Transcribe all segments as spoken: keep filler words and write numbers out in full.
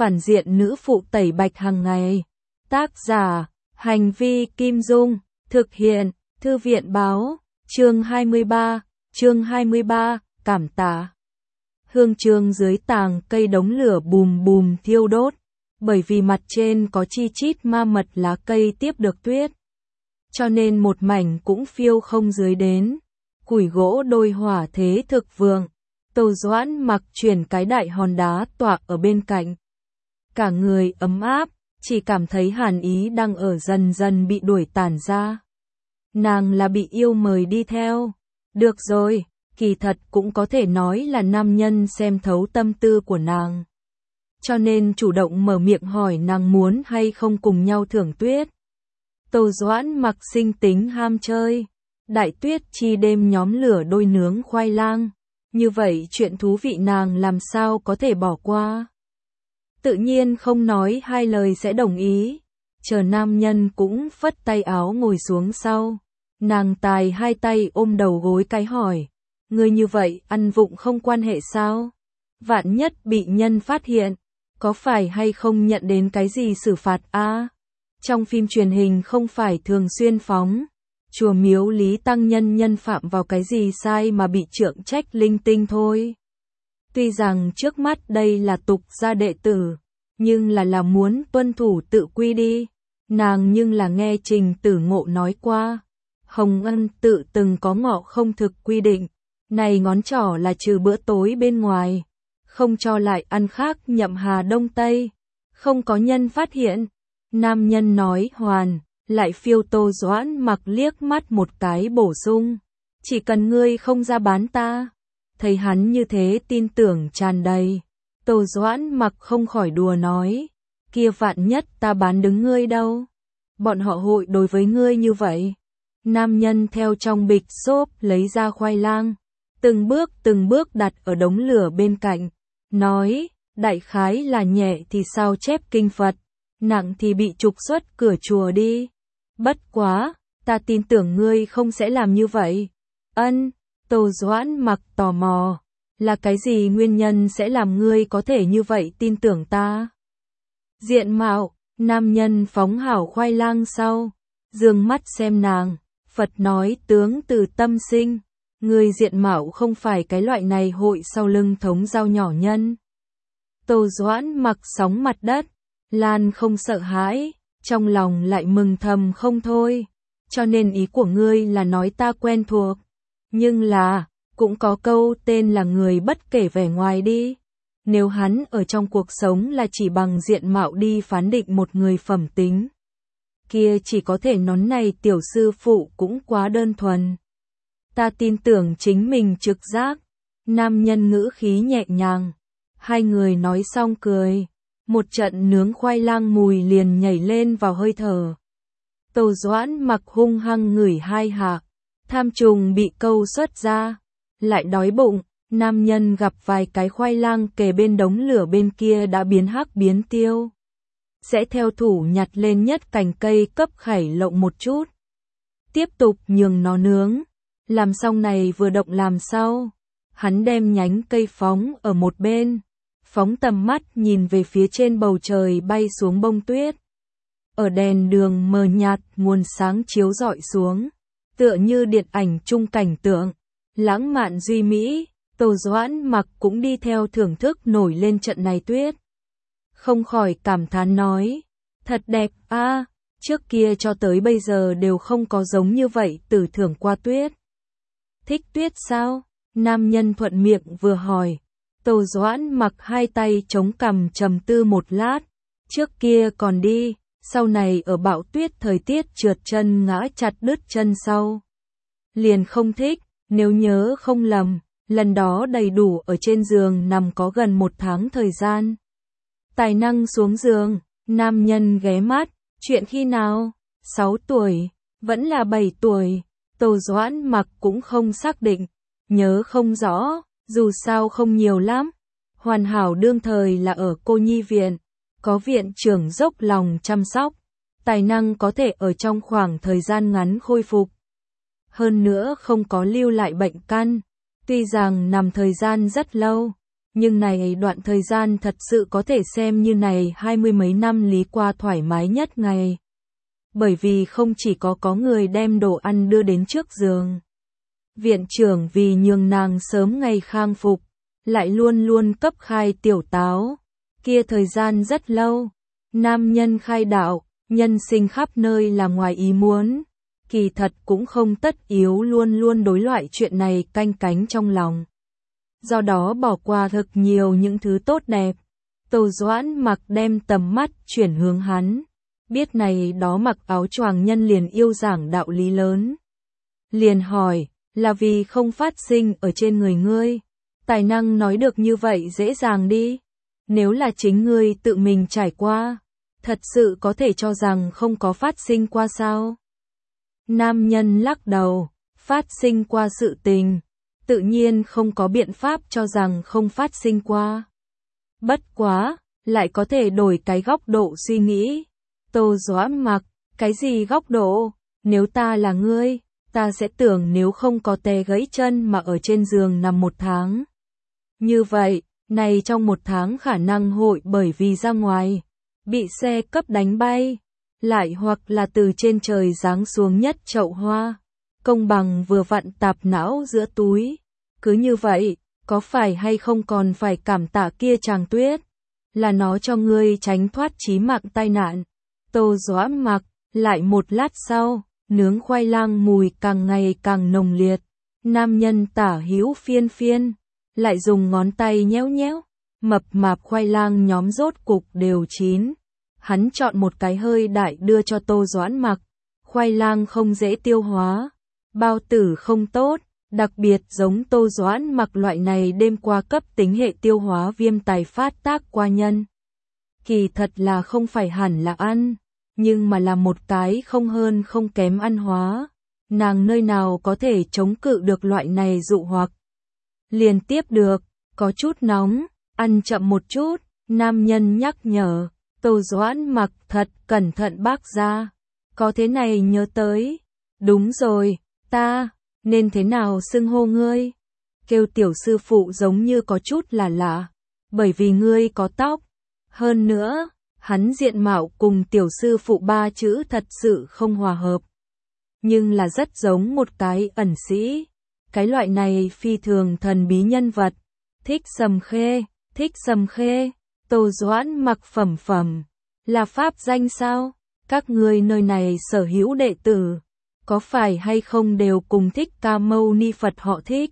phản diện nữ phụ tẩy bạch hàng ngày. Tác giả, Hành vi Kim Dung, thực hiện, Thư viện Báo, chương hai mươi ba, chương hai mươi ba, cảm tạ. Hương trường dưới tàng cây đống lửa bùm bùm thiêu đốt, bởi vì mặt trên có chi chít ma mật lá cây tiếp được tuyết. Cho nên một mảnh cũng phiêu không dưới đến. Củi gỗ đôi hỏa thế thực vượng. Tô Doãn Mặc chuyển cái đại hòn đá tọa ở bên cạnh. Cả người ấm áp, chỉ cảm thấy hàn ý đang ở dần dần bị đuổi tản ra. Nàng là bị yêu mời đi theo. Được rồi, kỳ thật cũng có thể nói là nam nhân xem thấu tâm tư của nàng. Cho nên chủ động mở miệng hỏi nàng muốn hay không cùng nhau thưởng tuyết. Tô Doãn Mặc sinh tính ham chơi. Đại tuyết chi đêm nhóm lửa đôi nướng khoai lang. Như vậy chuyện thú vị nàng làm sao có thể bỏ qua. Tự nhiên không nói hai lời sẽ đồng ý. Chờ nam nhân cũng phất tay áo ngồi xuống sau. Nàng tài hai tay ôm đầu gối cái hỏi. Ngươi như vậy ăn vụng không quan hệ sao? Vạn nhất bị nhân phát hiện. Có phải hay không nhận đến cái gì xử phạt a? À, trong phim truyền hình không phải thường xuyên phóng. Chùa miếu Lý Tăng Nhân nhân phạm vào cái gì sai mà bị trượng trách linh tinh thôi. Tuy rằng trước mắt đây là tục gia đệ tử, nhưng là là muốn tuân thủ tự quy đi. Nàng nhưng là nghe Trình Tử Ngộ nói qua. Hồng Ân tự từng có ngọ không thực quy định. Này ngón trỏ là trừ bữa tối bên ngoài. Không cho lại ăn khác nhậm hà đông tây. Không có nhân phát hiện. Nam nhân nói hoàn. Lại phiêu Tô Doãn Mặc liếc mắt một cái bổ sung. Chỉ cần ngươi không ra bán ta. Thấy hắn như thế tin tưởng tràn đầy. Tô Doãn Mặc không khỏi đùa nói. Kia vạn nhất ta bán đứng ngươi đâu. Bọn họ hội đối với ngươi như vậy. Nam nhân theo trong bịch xốp lấy ra khoai lang. Từng bước từng bước đặt ở đống lửa bên cạnh. Nói, đại khái là nhẹ thì sao chép kinh Phật. Nặng thì bị trục xuất cửa chùa đi. Bất quá, ta tin tưởng ngươi không sẽ làm như vậy. Ân, Tô Doãn Mặc tò mò. Là cái gì nguyên nhân sẽ làm ngươi có thể như vậy tin tưởng ta? Diện mạo, nam nhân phóng hảo khoai lang sau. Dương mắt xem nàng, Phật nói tướng từ tâm sinh. Ngươi diện mạo không phải cái loại này hội sau lưng thống dao nhỏ nhân. Tô Doãn Mặc sóng mặt đất. Lan không sợ hãi, trong lòng lại mừng thầm không thôi. Cho nên ý của ngươi là nói ta quen thuộc. Nhưng là, cũng có câu tên là người bất kể vẻ ngoài đi. Nếu hắn ở trong cuộc sống là chỉ bằng diện mạo đi phán định một người phẩm tính. Kia chỉ có thể nón này tiểu sư phụ cũng quá đơn thuần. Ta tin tưởng chính mình trực giác. Nam nhân ngữ khí nhẹ nhàng. Hai người nói xong cười. Một trận nướng khoai lang mùi liền nhảy lên vào hơi thở. Tô Doãn Mặc hung hăng ngửi hai hạ. Tham trùng bị câu xuất ra. Lại đói bụng. Nam nhân gặp vài cái khoai lang kề bên đống lửa bên kia đã biến hắc biến tiêu. Sẽ theo thủ nhặt lên nhất cành cây cấp khảy lộng một chút. Tiếp tục nhường nó nướng. Làm xong này vừa động làm sau. Hắn đem nhánh cây phóng ở một bên. Phóng tầm mắt nhìn về phía trên bầu trời bay xuống bông tuyết. Ở đèn đường mờ nhạt nguồn sáng chiếu rọi xuống. Tựa như điện ảnh chung cảnh tượng. Lãng mạn duy mỹ. Tô Doãn Mặc cũng đi theo thưởng thức nổi lên trận này tuyết. Không khỏi cảm thán nói. Thật đẹp a, à, trước kia cho tới bây giờ đều không có giống như vậy từ thưởng qua tuyết. Thích tuyết sao? Nam nhân thuận miệng vừa hỏi. Tô Doãn Mặc hai tay chống cằm trầm tư một lát. Trước kia còn đi, sau này ở bão tuyết thời tiết trượt chân ngã chặt đứt chân sau. Liền không thích, nếu nhớ không lầm, lần đó đầy đủ ở trên giường nằm có gần một tháng thời gian. Tài năng xuống giường, nam nhân ghé mắt, chuyện khi nào? Sáu tuổi, vẫn là bảy tuổi, Tô Doãn Mặc cũng không xác định, nhớ không rõ. Dù sao không nhiều lắm. Hoàn hảo đương thời là ở cô nhi viện. Có viện trưởng dốc lòng chăm sóc. Tài năng có thể ở trong khoảng thời gian ngắn khôi phục. Hơn nữa không có lưu lại bệnh căn. Tuy rằng nằm thời gian rất lâu. Nhưng này đoạn thời gian thật sự có thể xem như này hai mươi mấy năm lý qua thoải mái nhất ngày. Bởi vì không chỉ có có người đem đồ ăn đưa đến trước giường. Viện trưởng vì nhường nàng sớm ngày khang phục, lại luôn luôn cấp khai tiểu táo. Kia thời gian rất lâu, nam nhân khai đạo, nhân sinh khắp nơi là ngoài ý muốn. Kỳ thật cũng không tất yếu luôn luôn đối loại chuyện này canh cánh trong lòng. Do đó bỏ qua thực nhiều những thứ tốt đẹp. Tô Doãn Mặc đem tầm mắt chuyển hướng hắn. Biết này đó mặc áo choàng nhân liền yêu giảng đạo lý lớn. Liền hỏi, là vì không phát sinh ở trên người ngươi. Tài năng nói được như vậy dễ dàng đi. Nếu là chính ngươi tự mình trải qua, thật sự có thể cho rằng không có phát sinh qua sao? Nam nhân lắc đầu, phát sinh qua sự tình, tự nhiên không có biện pháp cho rằng không phát sinh qua. Bất quá, lại có thể đổi cái góc độ suy nghĩ. Tô Doãn Mặc, cái gì góc độ? Nếu ta là ngươi, ta sẽ tưởng nếu không có tè gãy chân mà ở trên giường nằm một tháng. Như vậy, này trong một tháng khả năng hội bởi vì ra ngoài, bị xe cấp đánh bay, lại hoặc là từ trên trời giáng xuống nhất chậu hoa, công bằng vừa vặn tạp não giữa túi. Cứ như vậy, có phải hay không còn phải cảm tạ kia chàng tuyết, là nó cho ngươi tránh thoát chí mạng tai nạn. Tô Doãn Mặc, lại một lát sau, nướng khoai lang mùi càng ngày càng nồng liệt, nam nhân tả hữu phiên phiên, lại dùng ngón tay nhéo nhéo, mập mạp khoai lang nhóm rốt cục đều chín. Hắn chọn một cái hơi đại đưa cho Tô Doãn Mặc, khoai lang không dễ tiêu hóa, bao tử không tốt, đặc biệt giống Tô Doãn Mặc loại này đêm qua cấp tính hệ tiêu hóa viêm tài phát tác qua nhân. Kỳ thật là không phải hẳn là ăn, nhưng mà là một cái không hơn không kém ăn hóa. Nàng nơi nào có thể chống cự được loại này dụ hoặc. Liền tiếp được, có chút nóng, ăn chậm một chút, nam nhân nhắc nhở. Tô Doãn Mặc thật cẩn thận bác ra. Có thế này nhớ tới. Đúng rồi, ta, nên thế nào xưng hô ngươi? Kêu tiểu sư phụ giống như có chút là lạ. Bởi vì ngươi có tóc. Hơn nữa, hắn diện mạo cùng tiểu sư phụ ba chữ thật sự không hòa hợp. Nhưng là rất giống một cái ẩn sĩ. Cái loại này phi thường thần bí nhân vật. Thích Sầm Khê, thích Sầm Khê. Tô Doãn Mặc phẩm phẩm, là pháp danh sao? Các ngươi nơi này sở hữu đệ tử, có phải hay không đều cùng Thích Ca Mâu Ni Phật họ Thích?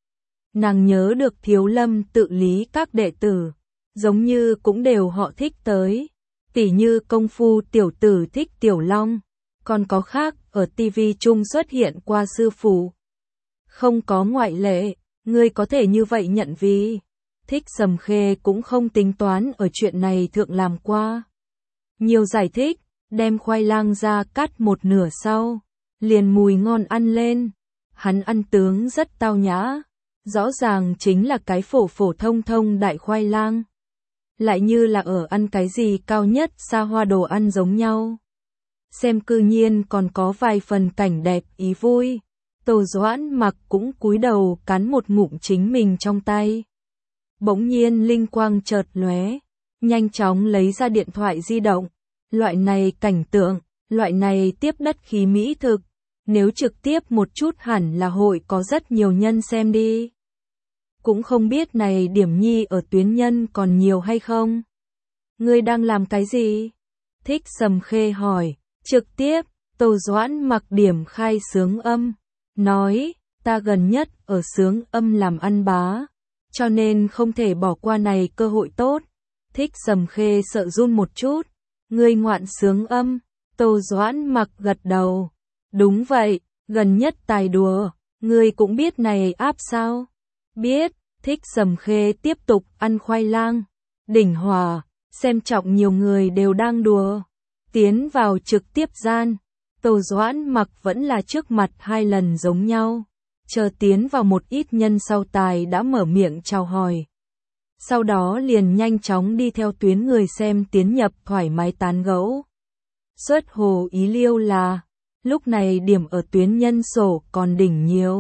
Nàng nhớ được Thiếu Lâm tự lý các đệ tử, giống như cũng đều họ Thích tới, tỉ như công phu tiểu tử Thích Tiểu Long, còn có khác ở ti vi chung xuất hiện qua sư phụ. Không có ngoại lệ, ngươi có thể như vậy nhận vì. Thích Sầm Khê cũng không tính toán ở chuyện này thượng làm qua. Nhiều giải thích, đem khoai lang ra cắt một nửa sau, liền mùi ngon ăn lên. Hắn ăn tướng rất tao nhã, rõ ràng chính là cái phổ phổ thông thông đại khoai lang. Lại như là ở ăn cái gì cao nhất xa hoa đồ ăn giống nhau. Xem cư nhiên còn có vài phần cảnh đẹp ý vui. Tô Doãn Mặc cũng cúi đầu cắn một ngụm chính mình trong tay. Bỗng nhiên linh quang chợt lóe, nhanh chóng lấy ra điện thoại di động. Loại này cảnh tượng, loại này tiếp đất khí mỹ thực, nếu trực tiếp một chút hẳn là hội có rất nhiều nhân xem đi. Cũng không biết này điểm nhi ở tuyến nhân còn nhiều hay không. Ngươi đang làm cái gì? Thích Sầm Khê hỏi, trực tiếp, Tô Doãn Mặc điểm khai sướng âm, nói, ta gần nhất ở sướng âm làm ăn bá. Cho nên không thể bỏ qua này cơ hội tốt. Thích Sầm Khê sợ run một chút. Ngươi ngoạn sướng âm. Tô Doãn Mặc gật đầu. Đúng vậy, gần nhất tài đùa. Ngươi cũng biết này áp sao? Biết. Thích Sầm Khê tiếp tục ăn khoai lang. Đỉnh Hòa, xem trọng nhiều người đều đang đùa. Tiến vào trực tiếp gian. Tô Doãn Mặc vẫn là trước mặt hai lần giống nhau. Chờ tiến vào một ít nhân sau tài đã mở miệng chào hỏi. Sau đó liền nhanh chóng đi theo tuyến người xem tiến nhập thoải mái tán gẫu. Xuất hồ ý liêu là, lúc này điểm ở tuyến nhân sổ còn đỉnh nhiều.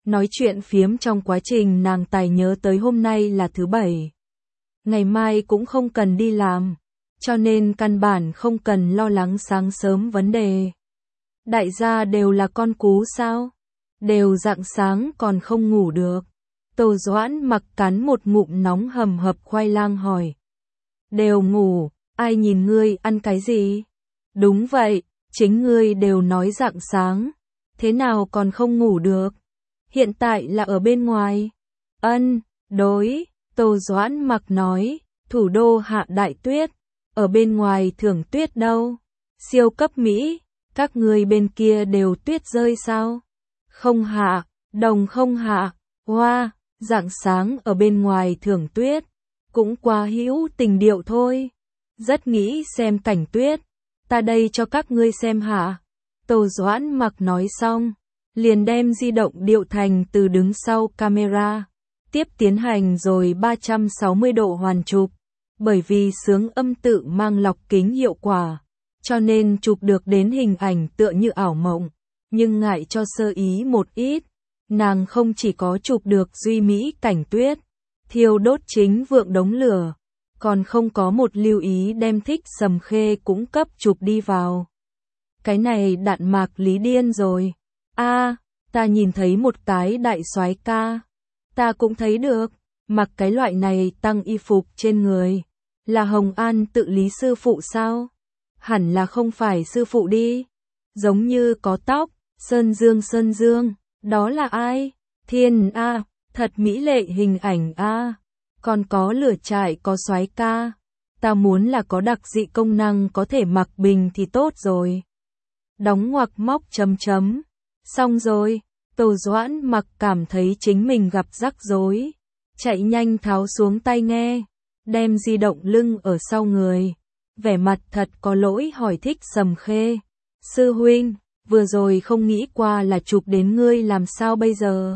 Nói chuyện phiếm trong quá trình nàng tài nhớ tới hôm nay là thứ bảy. Ngày mai cũng không cần đi làm, cho nên căn bản không cần lo lắng sáng sớm vấn đề. Đại gia đều là con cú sao? Đều rạng sáng còn không ngủ được. Tô Doãn Mặc cắn một ngụm nóng hầm hập khoai lang hỏi. Đều ngủ, ai nhìn ngươi ăn cái gì? Đúng vậy, chính ngươi đều nói rạng sáng, thế nào còn không ngủ được? Hiện tại là ở bên ngoài. Ân, đối, Tô Doãn Mặc nói, thủ đô hạ đại tuyết, ở bên ngoài thưởng tuyết đâu? Siêu cấp Mỹ, các ngươi bên kia đều tuyết rơi sao? Không hạ, đồng không hạ, hoa, rạng sáng ở bên ngoài thưởng tuyết, cũng quá hữu tình điệu thôi. Rất nghĩ xem cảnh tuyết, ta đây cho các ngươi xem hả? Tô Doãn Mặc nói xong, liền đem di động điệu thành từ đứng sau camera, tiếp tiến hành rồi ba trăm sáu mươi độ hoàn chụp, bởi vì xướng âm tự mang lọc kính hiệu quả, cho nên chụp được đến hình ảnh tựa như ảo mộng, nhưng ngại cho sơ ý một ít, nàng không chỉ có chụp được duy mỹ cảnh tuyết, thiêu đốt chính vượng đống lửa, còn không có một lưu ý đem Thích Sầm Khê cũng cấp chụp đi vào. Cái này đạn mạc lý điên rồi. A, ta nhìn thấy một cái đại soái ca. Ta cũng thấy được, mặc cái loại này tăng y phục trên người. Là Hồng An tự lý sư phụ sao? Hẳn là không phải sư phụ đi. Giống như có tóc, Sơn Dương Sơn Dương, đó là ai? Thiên A, thật mỹ lệ hình ảnh A. Còn có lửa trại có soái ca. Ta muốn là có đặc dị công năng có thể mặc bình thì tốt rồi. Đóng ngoặc móc chấm chấm. Xong rồi, Tô Doãn Mặc cảm thấy chính mình gặp rắc rối. Chạy nhanh tháo xuống tai nghe, đem di động lưng ở sau người. Vẻ mặt thật có lỗi hỏi Thích Sầm Khê. Sư huynh, vừa rồi không nghĩ qua là chụp đến ngươi làm sao bây giờ?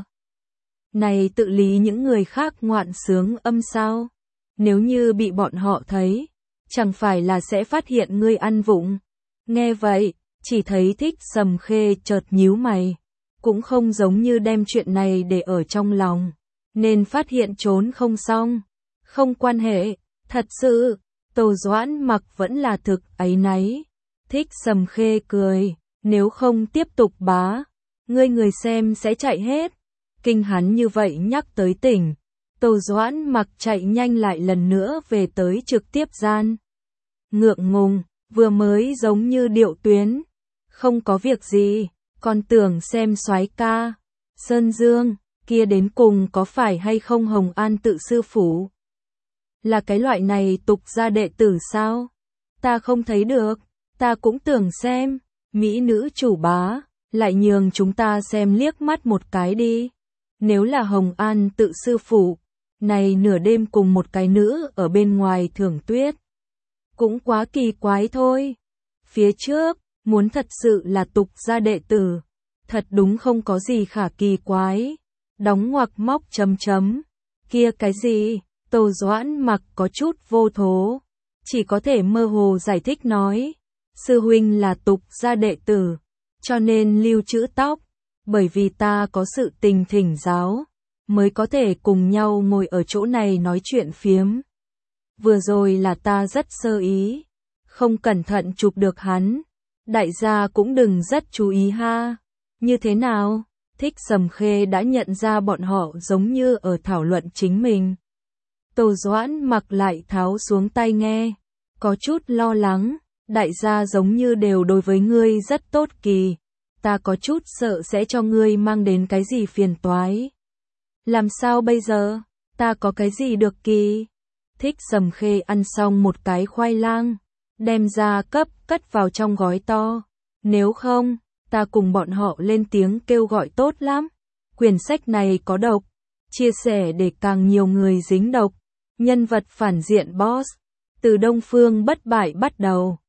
Này tự lý những người khác ngoạn sướng âm sao? Nếu như bị bọn họ thấy, chẳng phải là sẽ phát hiện ngươi ăn vụng. Nghe vậy, chỉ thấy Thích Sầm Khê chợt nhíu mày, cũng không giống như đem chuyện này để ở trong lòng, nên phát hiện trốn không xong. Không quan hệ, thật sự, Tô Doãn Mặc vẫn là thực áy náy. Thích Sầm Khê cười, nếu không tiếp tục bá, ngươi người xem sẽ chạy hết. Kinh hắn như vậy nhắc tới tỉnh, Tô Doãn Mặc chạy nhanh lại lần nữa về tới trực tiếp gian. Ngượng ngùng, vừa mới giống như điệu tuyến, không có việc gì, còn tưởng xem soái ca. Sơn Dương, kia đến cùng có phải hay không Hồng An tự sư phụ? Là cái loại này tục gia đệ tử sao? Ta không thấy được, ta cũng tưởng xem, mỹ nữ chủ bá, lại nhường chúng ta xem liếc mắt một cái đi. Nếu là Hồng An tự sư phụ, này nửa đêm cùng một cái nữ ở bên ngoài thưởng tuyết, cũng quá kỳ quái thôi. Phía trước, muốn thật sự là tục gia đệ tử, thật đúng không có gì khả kỳ quái. Đóng ngoặc móc chấm chấm, kia cái gì? Tô Doãn Mặc có chút vô thố, chỉ có thể mơ hồ giải thích nói, sư huynh là tục gia đệ tử, cho nên lưu trữ tóc, bởi vì ta có sự tình thỉnh giáo, mới có thể cùng nhau ngồi ở chỗ này nói chuyện phiếm. Vừa rồi là ta rất sơ ý, không cẩn thận chụp được hắn, đại gia cũng đừng rất chú ý ha. Như thế nào? Thích Sầm Khê đã nhận ra bọn họ giống như ở thảo luận chính mình. Tô Doãn Mặc lại tháo xuống tai nghe, có chút lo lắng, đại gia giống như đều đối với ngươi rất tốt kỳ, ta có chút sợ sẽ cho ngươi mang đến cái gì phiền toái. Làm sao bây giờ, ta có cái gì được kỳ? Thích Sầm Khê ăn xong một cái khoai lang, đem ra cấp cất vào trong gói to, nếu không, ta cùng bọn họ lên tiếng kêu gọi tốt lắm. Quyển sách này có độc, chia sẻ để càng nhiều người dính độc. Nhân vật phản diện boss, từ Đông Phương bất bại bắt đầu,